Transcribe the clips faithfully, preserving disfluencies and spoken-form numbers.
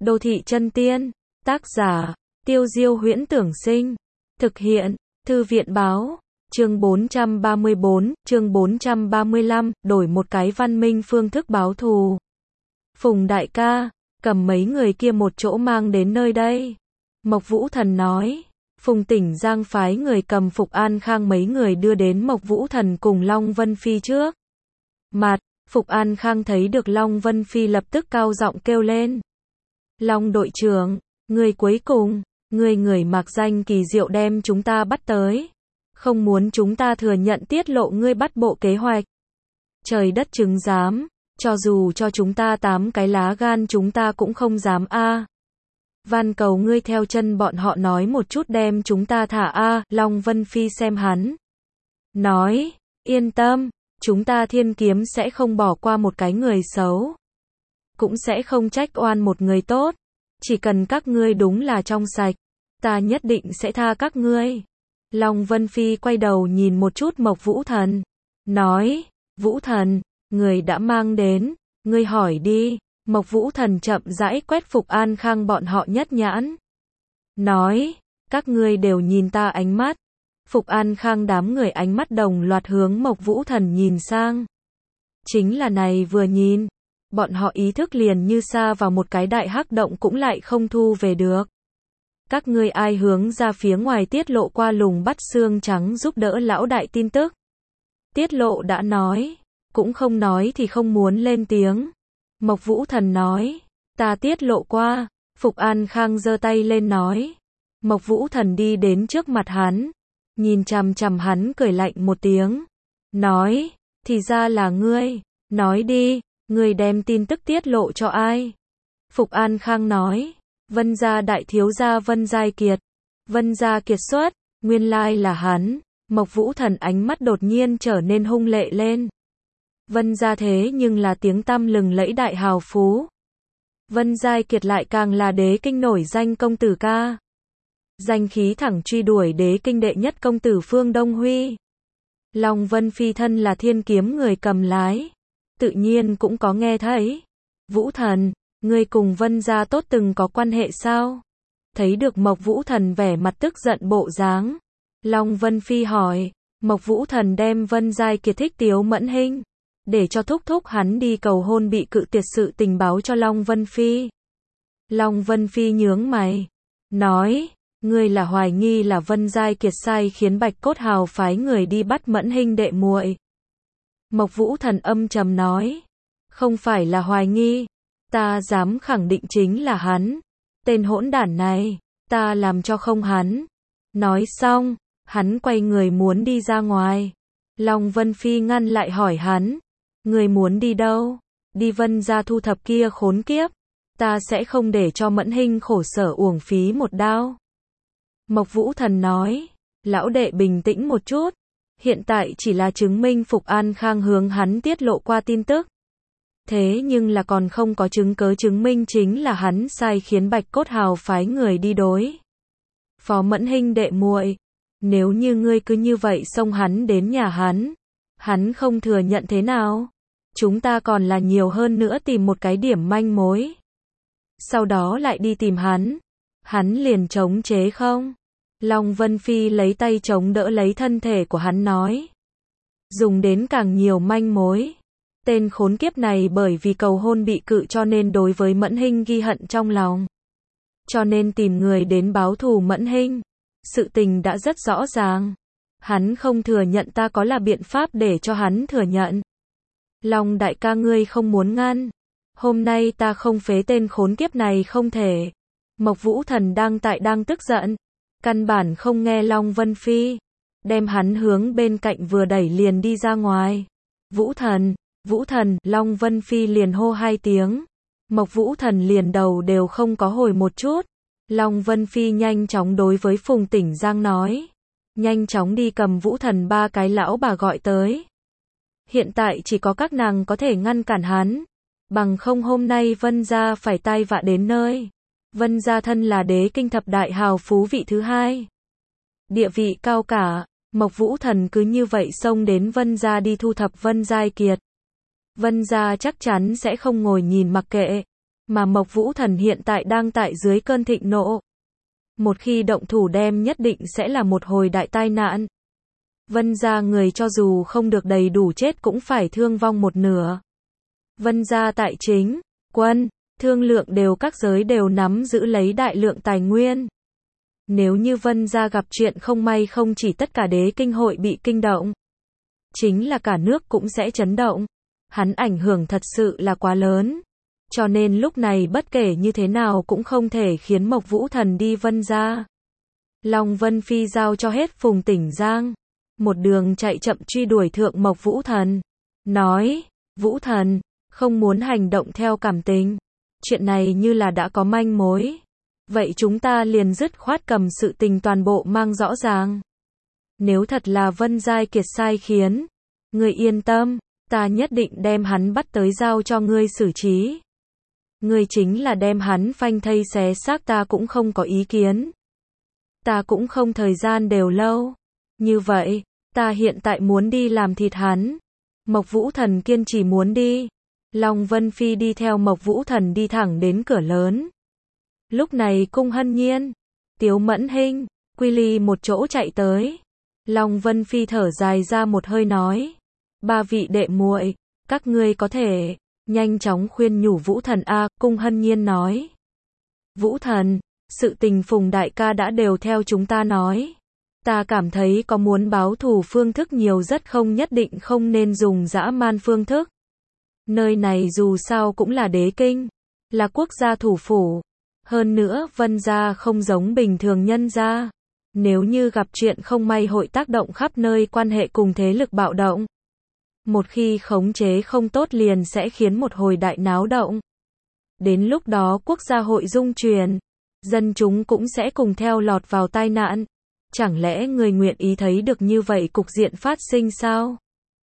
Đô thị chân tiên. Tác giả, Tiêu Diêu Huyễn Tưởng Sinh. Thực hiện, Thư viện báo. Chương bốn trăm ba mươi bốn, chương bốn trăm ba mươi lăm, đổi một cái văn minh phương thức báo thù. Phùng đại ca, cầm mấy người kia một chỗ mang đến nơi đây. Mộc Vũ Thần nói. Phùng Tỉnh Giang phái người cầm Phục An Khang mấy người đưa đến Mộc Vũ Thần cùng Long Vân Phi trước. Mặt, Phục An Khang thấy được Long Vân Phi lập tức cao giọng kêu lên. Long đội trưởng, người cuối cùng, người người mặc danh kỳ diệu đem chúng ta bắt tới. Không muốn chúng ta thừa nhận tiết lộ ngươi bắt bộ kế hoạch. Trời đất chứng giám, cho dù cho chúng ta tám cái lá gan chúng ta cũng không dám a. Van cầu ngươi theo chân bọn họ nói một chút đem chúng ta thả a. Long Vân Phi xem hắn. Nói, yên tâm, chúng ta Thiên Kiếm sẽ không bỏ qua một cái người xấu. Cũng sẽ không trách oan một người tốt. Chỉ cần các ngươi đúng là trong sạch, ta nhất định sẽ tha các ngươi. Long Vân Phi quay đầu nhìn một chút Mộc Vũ Thần. Nói, Vũ Thần, người đã mang đến, ngươi hỏi đi. Mộc Vũ Thần chậm rãi quét Phục An Khang bọn họ nhất nhãn. Nói, các ngươi đều nhìn ta ánh mắt. Phục An Khang đám người ánh mắt đồng loạt hướng Mộc Vũ Thần nhìn sang. Chính là này vừa nhìn, bọn họ ý thức liền như sa vào một cái đại hắc động cũng lại không thu về được. Các ngươi ai hướng ra phía ngoài tiết lộ qua lùng bắt xương trắng giúp đỡ lão đại tin tức? Tiết lộ đã nói, cũng không nói thì không muốn lên tiếng. Mộc Vũ Thần nói, ta tiết lộ qua. Phục An Khang giơ tay lên nói. Mộc Vũ Thần đi đến trước mặt hắn, nhìn chằm chằm hắn cười lạnh một tiếng. Nói, thì ra là ngươi, nói đi, ngươi đem tin tức tiết lộ cho ai? Phục An Khang nói, Vân gia đại thiếu gia Vân Giai Kiệt. Vân gia kiệt xuất, nguyên lai là hắn. Mộc Vũ Thần ánh mắt đột nhiên trở nên hung lệ lên. Vân gia thế nhưng là tiếng tăm lừng lẫy đại hào phú. Vân Giai Kiệt lại càng là đế kinh nổi danh công tử ca. Danh khí thẳng truy đuổi đế kinh đệ nhất công tử Phương Đông Huy. Long Vân Phi thân là Thiên Kiếm người cầm lái, tự nhiên cũng có nghe thấy. Vũ Thần, ngươi cùng Vân gia tốt từng có quan hệ sao? Thấy được Mộc Vũ Thần vẻ mặt tức giận bộ dáng, Long Vân Phi hỏi. Mộc Vũ Thần đem Vân Giai Kiệt thích Tiếu Mẫn Hinh, để cho thúc thúc hắn đi cầu hôn bị cự tuyệt sự tình báo cho Long Vân Phi. Long Vân Phi nhướng mày, nói, ngươi là hoài nghi là Vân Giai Kiệt sai khiến Bạch Cốt Hào phái người đi bắt Mẫn Hinh đệ muội. Mộc Vũ Thần âm trầm nói, không phải là hoài nghi, ta dám khẳng định chính là hắn. Tên hỗn đản này, ta làm cho không hắn. Nói xong, hắn quay người muốn đi ra ngoài. Long Vân Phi ngăn lại hỏi hắn, người muốn đi đâu? Đi Vân gia thu thập kia khốn kiếp. Ta sẽ không để cho Mẫn Hinh khổ sở uổng phí một đao. Mộc Vũ Thần nói, lão đệ bình tĩnh một chút. Hiện tại chỉ là chứng minh Phục An Khang hướng hắn tiết lộ qua tin tức. Thế nhưng là còn không có chứng cớ chứng minh chính là hắn sai khiến Bạch Cốt Hào phái người đi đối phó Mẫn Hinh đệ muội. Nếu như ngươi cứ như vậy xông hắn đến nhà hắn, hắn không thừa nhận thế nào? Chúng ta còn là nhiều hơn nữa tìm một cái điểm manh mối. Sau đó lại đi tìm hắn. Hắn liền chống chế không? Long Vân Phi lấy tay chống đỡ lấy thân thể của hắn nói. Dùng đến càng nhiều manh mối. Tên khốn kiếp này bởi vì cầu hôn bị cự cho nên đối với Mẫn Hinh ghi hận trong lòng. Cho nên tìm người đến báo thù Mẫn Hinh. Sự tình đã rất rõ ràng. Hắn không thừa nhận ta có là biện pháp để cho hắn thừa nhận. Long đại ca ngươi không muốn ngăn. Hôm nay ta không phế tên khốn kiếp này không thể. Mộc Vũ Thần đang tại đang tức giận. Căn bản không nghe Long Vân Phi. Đem hắn hướng bên cạnh vừa đẩy liền đi ra ngoài. Vũ Thần, Vũ Thần, Long Vân Phi liền hô hai tiếng. Mộc Vũ Thần liền đầu đều không có hồi một chút. Long Vân Phi nhanh chóng đối với Phùng Tỉnh Giang nói. Nhanh chóng đi cầm Vũ Thần ba cái lão bà gọi tới. Hiện tại chỉ có các nàng có thể ngăn cản hắn. Bằng không hôm nay Vân gia phải tai vạ đến nơi. Vân gia thân là đế kinh thập đại hào phú vị thứ hai. Địa vị cao cả, Mộc Vũ Thần cứ như vậy xông đến Vân gia đi thu thập Vân Giai Kiệt. Vân gia chắc chắn sẽ không ngồi nhìn mặc kệ. Mà Mộc Vũ Thần hiện tại đang tại dưới cơn thịnh nộ. Một khi động thủ đem nhất định sẽ là một hồi đại tai nạn. Vân gia người cho dù không được đầy đủ chết cũng phải thương vong một nửa. Vân gia tại chính, quân, thương lượng đều các giới đều nắm giữ lấy đại lượng tài nguyên. Nếu như Vân gia gặp chuyện không may không chỉ tất cả đế kinh hội bị kinh động. Chính là cả nước cũng sẽ chấn động. Hắn ảnh hưởng thật sự là quá lớn. Cho nên lúc này bất kể như thế nào cũng không thể khiến Mộc Vũ Thần đi Vân gia. Long Vân Phi giao cho hết Phùng Tỉnh Giang. Một đường chạy chậm truy đuổi thượng Mộc Vũ Thần. Nói, Vũ Thần, không muốn hành động theo cảm tình. Chuyện này như là đã có manh mối. Vậy chúng ta liền dứt khoát cầm sự tình toàn bộ mang rõ ràng. Nếu thật là Vân Giai Kiệt sai khiến, ngươi yên tâm, ta nhất định đem hắn bắt tới giao cho ngươi xử trí. Ngươi chính là đem hắn phanh thây xé xác ta cũng không có ý kiến. Ta cũng không thời gian đều lâu. Như vậy, ta hiện tại muốn đi làm thịt hắn. Mộc Vũ Thần kiên trì muốn đi. Long Vân Phi đi theo Mộc Vũ Thần đi thẳng đến cửa lớn. Lúc này Cung Hân Nhiên, Tiếu Mẫn Hinh, Quy Ly một chỗ chạy tới. Long Vân Phi thở dài ra một hơi nói. Ba vị đệ muội, các ngươi có thể nhanh chóng khuyên nhủ Vũ Thần a. Cung Hân Nhiên nói. Vũ Thần, sự tình Phùng đại ca đã đều theo chúng ta nói. Ta cảm thấy có muốn báo thù phương thức nhiều rất không nhất định không nên dùng dã man phương thức. Nơi này dù sao cũng là đế kinh, là quốc gia thủ phủ. Hơn nữa Vân gia không giống bình thường nhân gia. Nếu như gặp chuyện không may hội tác động khắp nơi quan hệ cùng thế lực bạo động. Một khi khống chế không tốt liền sẽ khiến một hồi đại náo động. Đến lúc đó quốc gia hội dung chuyển, dân chúng cũng sẽ cùng theo lọt vào tai nạn. Chẳng lẽ người nguyện ý thấy được như vậy cục diện phát sinh sao?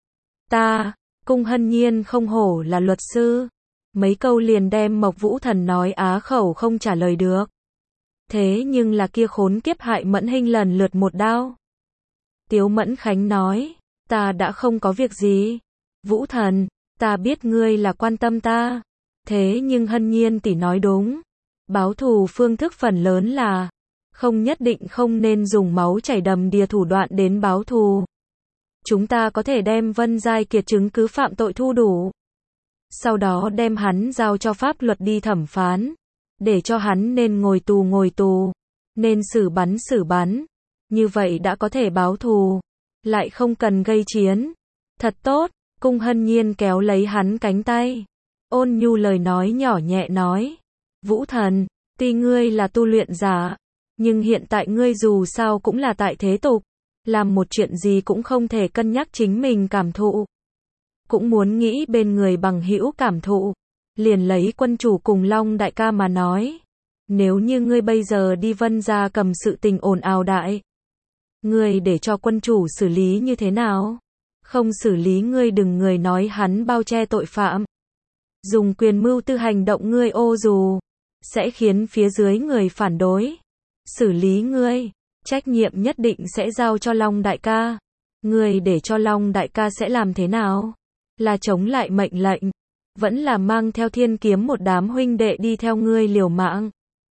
Ta, Cung Hân Nhiên không hổ là luật sư. Mấy câu liền đem Mộc Vũ Thần nói á khẩu không trả lời được. Thế nhưng là kia khốn kiếp hại Mẫn Hinh lần lượt một đao. Tiếu Mẫn Khánh nói, ta đã không có việc gì. Vũ Thần, ta biết ngươi là quan tâm ta. Thế nhưng Hân Nhiên tỷ nói đúng. Báo thù phương thức phần lớn là không nhất định không nên dùng máu chảy đầm đìa thủ đoạn đến báo thù. Chúng ta có thể đem Vân Giai Kiệt chứng cứ phạm tội thu đủ. Sau đó đem hắn giao cho pháp luật đi thẩm phán. Để cho hắn nên ngồi tù ngồi tù. Nên xử bắn xử bắn. Như vậy đã có thể báo thù. Lại không cần gây chiến. Thật tốt. Cung Hân Nhiên kéo lấy hắn cánh tay. Ôn nhu lời nói nhỏ nhẹ nói. Vũ Thần, tuy ngươi là tu luyện giả. Nhưng hiện tại ngươi dù sao cũng là tại thế tục. Làm một chuyện gì cũng không thể cân nhắc chính mình cảm thụ. Cũng muốn nghĩ bên người bằng hữu cảm thụ. Liền lấy quân chủ cùng Long đại ca mà nói. Nếu như ngươi bây giờ đi Vân gia cầm sự tình ồn ào đại. Ngươi để cho quân chủ xử lý như thế nào? Không xử lý ngươi đừng người nói hắn bao che tội phạm. Dùng quyền mưu tư hành động ngươi ô dù. Sẽ khiến phía dưới người phản đối. Xử lý ngươi. Trách nhiệm nhất định sẽ giao cho Long đại ca. Ngươi để cho Long đại ca sẽ làm thế nào? Là chống lại mệnh lệnh. Vẫn là mang theo thiên kiếm một đám huynh đệ đi theo ngươi liều mạng.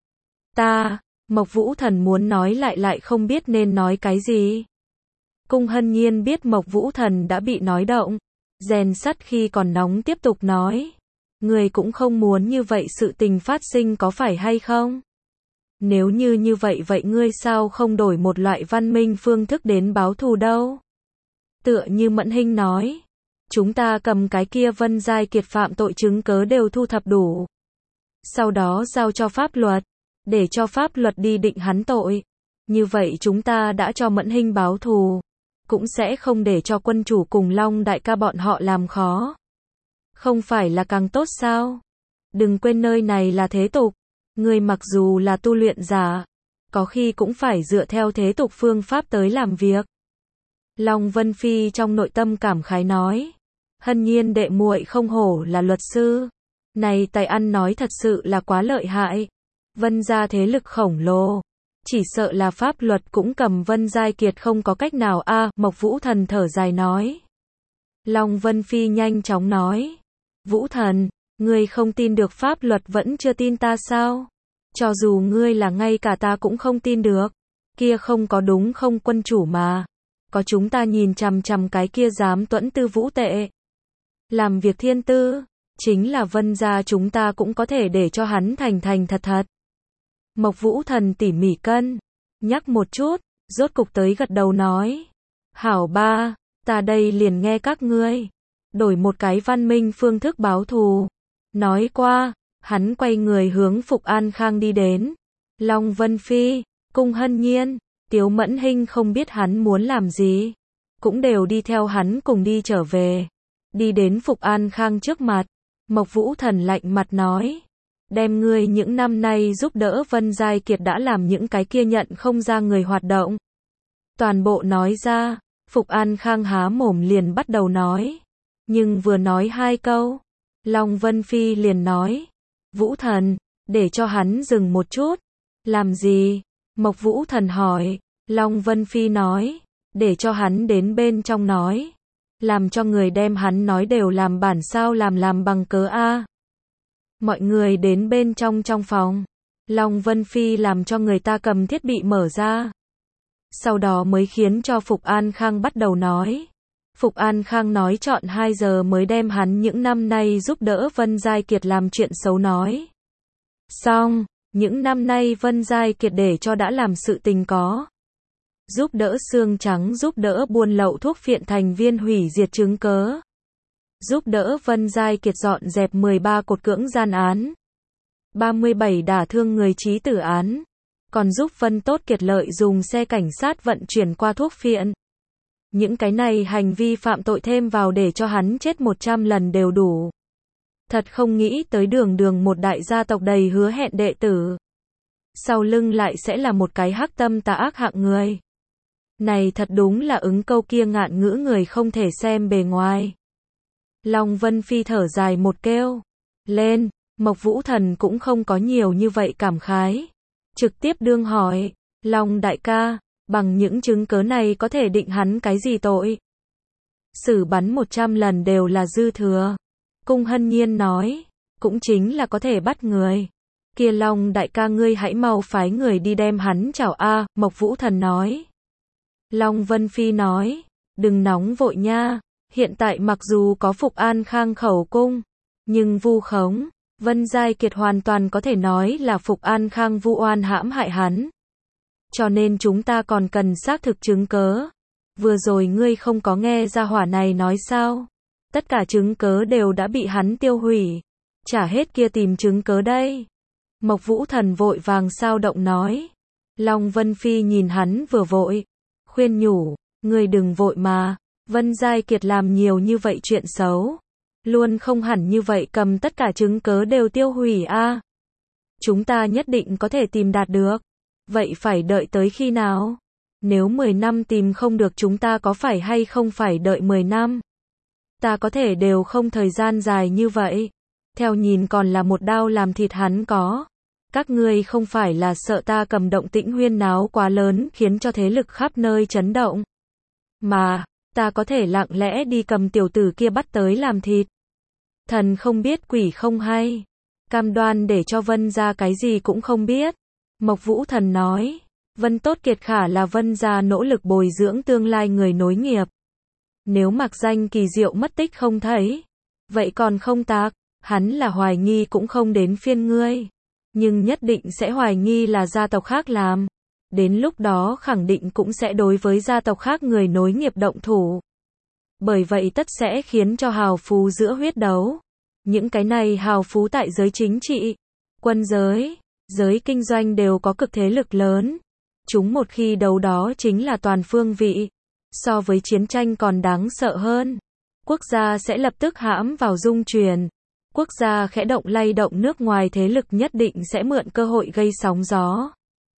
Ta, Mộc Vũ Thần muốn nói lại lại không biết nên nói cái gì. Cung Hân Nhiên biết Mộc Vũ Thần đã bị nói động. Rèn sắt khi còn nóng tiếp tục nói. Ngươi cũng không muốn như vậy sự tình phát sinh có phải hay không? Nếu như như vậy vậy ngươi sao không đổi một loại văn minh phương thức đến báo thù đâu? Tựa như Mẫn Hinh nói. Chúng ta cầm cái kia Vân Giai Kiệt phạm tội chứng cớ đều thu thập đủ. Sau đó giao cho pháp luật. Để cho pháp luật đi định hắn tội. Như vậy chúng ta đã cho Mẫn Hinh báo thù. Cũng sẽ không để cho quân chủ cùng Long đại ca bọn họ làm khó. Không phải là càng tốt sao? Đừng quên nơi này là thế tục. Ngươi mặc dù là tu luyện giả. Có khi cũng phải dựa theo thế tục phương pháp tới làm việc. Long Vân Phi trong nội tâm cảm khái nói. Hân Nhiên đệ muội không hổ là luật sư. Này tài ăn nói thật sự là quá lợi hại. Vân gia thế lực khổng lồ. Chỉ sợ là pháp luật cũng cầm Vân Giai Kiệt không có cách nào a. À, Mộc Vũ Thần thở dài nói. Long Vân Phi nhanh chóng nói. Vũ Thần, Ngươi không tin được pháp luật vẫn chưa tin ta sao? Cho dù ngươi là ngay cả ta cũng không tin được. Kia không có đúng không quân chủ mà. Có chúng ta nhìn chằm chằm cái kia dám tuẫn tư vũ tệ. Làm việc thiên tư. Chính là Vân gia chúng ta cũng có thể để cho hắn thành thành thật thật. Mộc Vũ Thần tỉ mỉ cân. Nhắc một chút. Rốt cục tới gật đầu nói. Hảo ba. Ta đây liền nghe các ngươi. Đổi một cái văn minh phương thức báo thù. Nói qua. Hắn quay người hướng Phục An Khang đi đến. Long Vân Phi. Cung Hân Nhiên. Tiếu Mẫn Hinh không biết hắn muốn làm gì. Cũng đều đi theo hắn cùng đi trở về. Đi đến Phục An Khang trước mặt. Mộc Vũ Thần lạnh mặt nói. Đem ngươi những năm nay giúp đỡ Vân Giai Kiệt đã làm những cái kia nhận không ra người hoạt động. Toàn bộ nói ra. Phục An Khang há mồm liền bắt đầu nói. Nhưng vừa nói hai câu. Long Vân Phi liền nói. Vũ Thần. Để cho hắn dừng một chút. Làm gì? Mộc Vũ Thần hỏi. Long Vân Phi nói. Để cho hắn đến bên trong nói. Làm cho người đem hắn nói đều làm bản sao làm làm bằng cớ a. Mọi người đến bên trong trong phòng. Long Vân Phi làm cho người ta cầm thiết bị mở ra. Sau đó mới khiến cho Phục An Khang bắt đầu nói. Phục An Khang nói chọn hai giờ mới đem hắn những năm nay giúp đỡ Vân Giai Kiệt làm chuyện xấu nói. Xong, những năm nay Vân Giai Kiệt để cho đã làm sự tình có. Giúp đỡ xương trắng giúp đỡ buôn lậu thuốc phiện thành viên hủy diệt chứng cớ. Giúp đỡ Vân Giai Kiệt dọn dẹp mười ba cột cưỡng gian án. ba mươi bảy đả thương người trí tử án. Còn giúp Vân Tốt Kiệt lợi dùng xe cảnh sát vận chuyển qua thuốc phiện. Những cái này hành vi phạm tội thêm vào để cho hắn chết một trăm lần đều đủ. Thật không nghĩ tới đường đường một đại gia tộc đầy hứa hẹn đệ tử. Sau lưng lại sẽ là một cái hắc tâm tà ác hạng người. Này thật đúng là ứng câu kia ngạn ngữ người không thể xem bề ngoài. Long Vân Phi thở dài một kêu. Lên, Mộc Vũ Thần cũng không có nhiều như vậy cảm khái. Trực tiếp đương hỏi. Long đại ca, bằng những chứng cớ này có thể định hắn cái gì tội? Xử bắn một trăm lần đều là dư thừa. Cung Hân Nhiên nói. Cũng chính là có thể bắt người. Kia Long đại ca ngươi hãy mau phái người đi đem hắn chảo a. Mộc Vũ Thần nói. Long Vân Phi nói. Đừng nóng vội nha. Hiện tại mặc dù có Phục An Khang khẩu cung. Nhưng vu khống. Vân Giai Kiệt hoàn toàn có thể nói là Phục An Khang vu oan hãm hại hắn. Cho nên chúng ta còn cần xác thực chứng cớ. Vừa rồi ngươi không có nghe ra hỏa này nói sao? Tất cả chứng cớ đều đã bị hắn tiêu hủy. Chả hết kia tìm chứng cớ đây. Mộc Vũ Thần vội vàng sao động nói. Long Vân Phi nhìn hắn vừa vội. Khuyên nhủ, ngươi đừng vội mà. Vân Giai Kiệt làm nhiều như vậy chuyện xấu. Luôn không hẳn như vậy cầm tất cả chứng cớ đều tiêu hủy a. À. Chúng ta nhất định có thể tìm đạt được. Vậy phải đợi tới khi nào? Nếu mười năm tìm không được chúng ta có phải hay không phải đợi mười năm? Ta có thể đều không thời gian dài như vậy. Theo nhìn còn là một đao làm thịt hắn có. Các ngươi không phải là sợ ta cầm động tĩnh huyên náo quá lớn khiến cho thế lực khắp nơi chấn động. Mà, ta có thể lặng lẽ đi cầm tiểu tử kia bắt tới làm thịt. Thần không biết quỷ không hay. Cam đoan để cho Vân gia cái gì cũng không biết. Mộc Vũ Thần nói. Vân Tốt Kiệt khả là Vân gia nỗ lực bồi dưỡng tương lai người nối nghiệp. Nếu mặc danh kỳ diệu mất tích không thấy. Vậy còn không tạc. Hắn là hoài nghi cũng không đến phiên ngươi. Nhưng nhất định sẽ hoài nghi là gia tộc khác làm. Đến lúc đó khẳng định cũng sẽ đối với gia tộc khác người nối nghiệp động thủ. Bởi vậy tất sẽ khiến cho hào phú giữa huyết đấu. Những cái này hào phú tại giới chính trị, quân giới, giới kinh doanh đều có cực thế lực lớn. Chúng một khi đấu đó chính là toàn phương vị. So với chiến tranh còn đáng sợ hơn. Quốc gia sẽ lập tức hãm vào dung chuyển. Quốc gia khẽ động lay động nước ngoài thế lực nhất định sẽ mượn cơ hội gây sóng gió.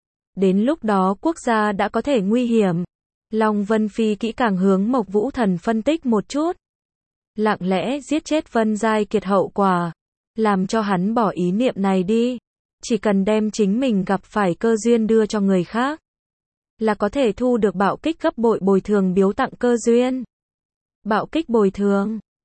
Đến lúc đó quốc gia đã có thể nguy hiểm. Long Vân Phi kỹ càng hướng Mộc Vũ Thần phân tích một chút. Lặng lẽ giết chết Vân Giai Kiệt hậu quả. Làm cho hắn bỏ ý niệm này đi. Chỉ cần đem chính mình gặp phải cơ duyên đưa cho người khác. Là có thể thu được bạo kích gấp bội bồi thường biếu tặng cơ duyên. Bạo kích bồi thường.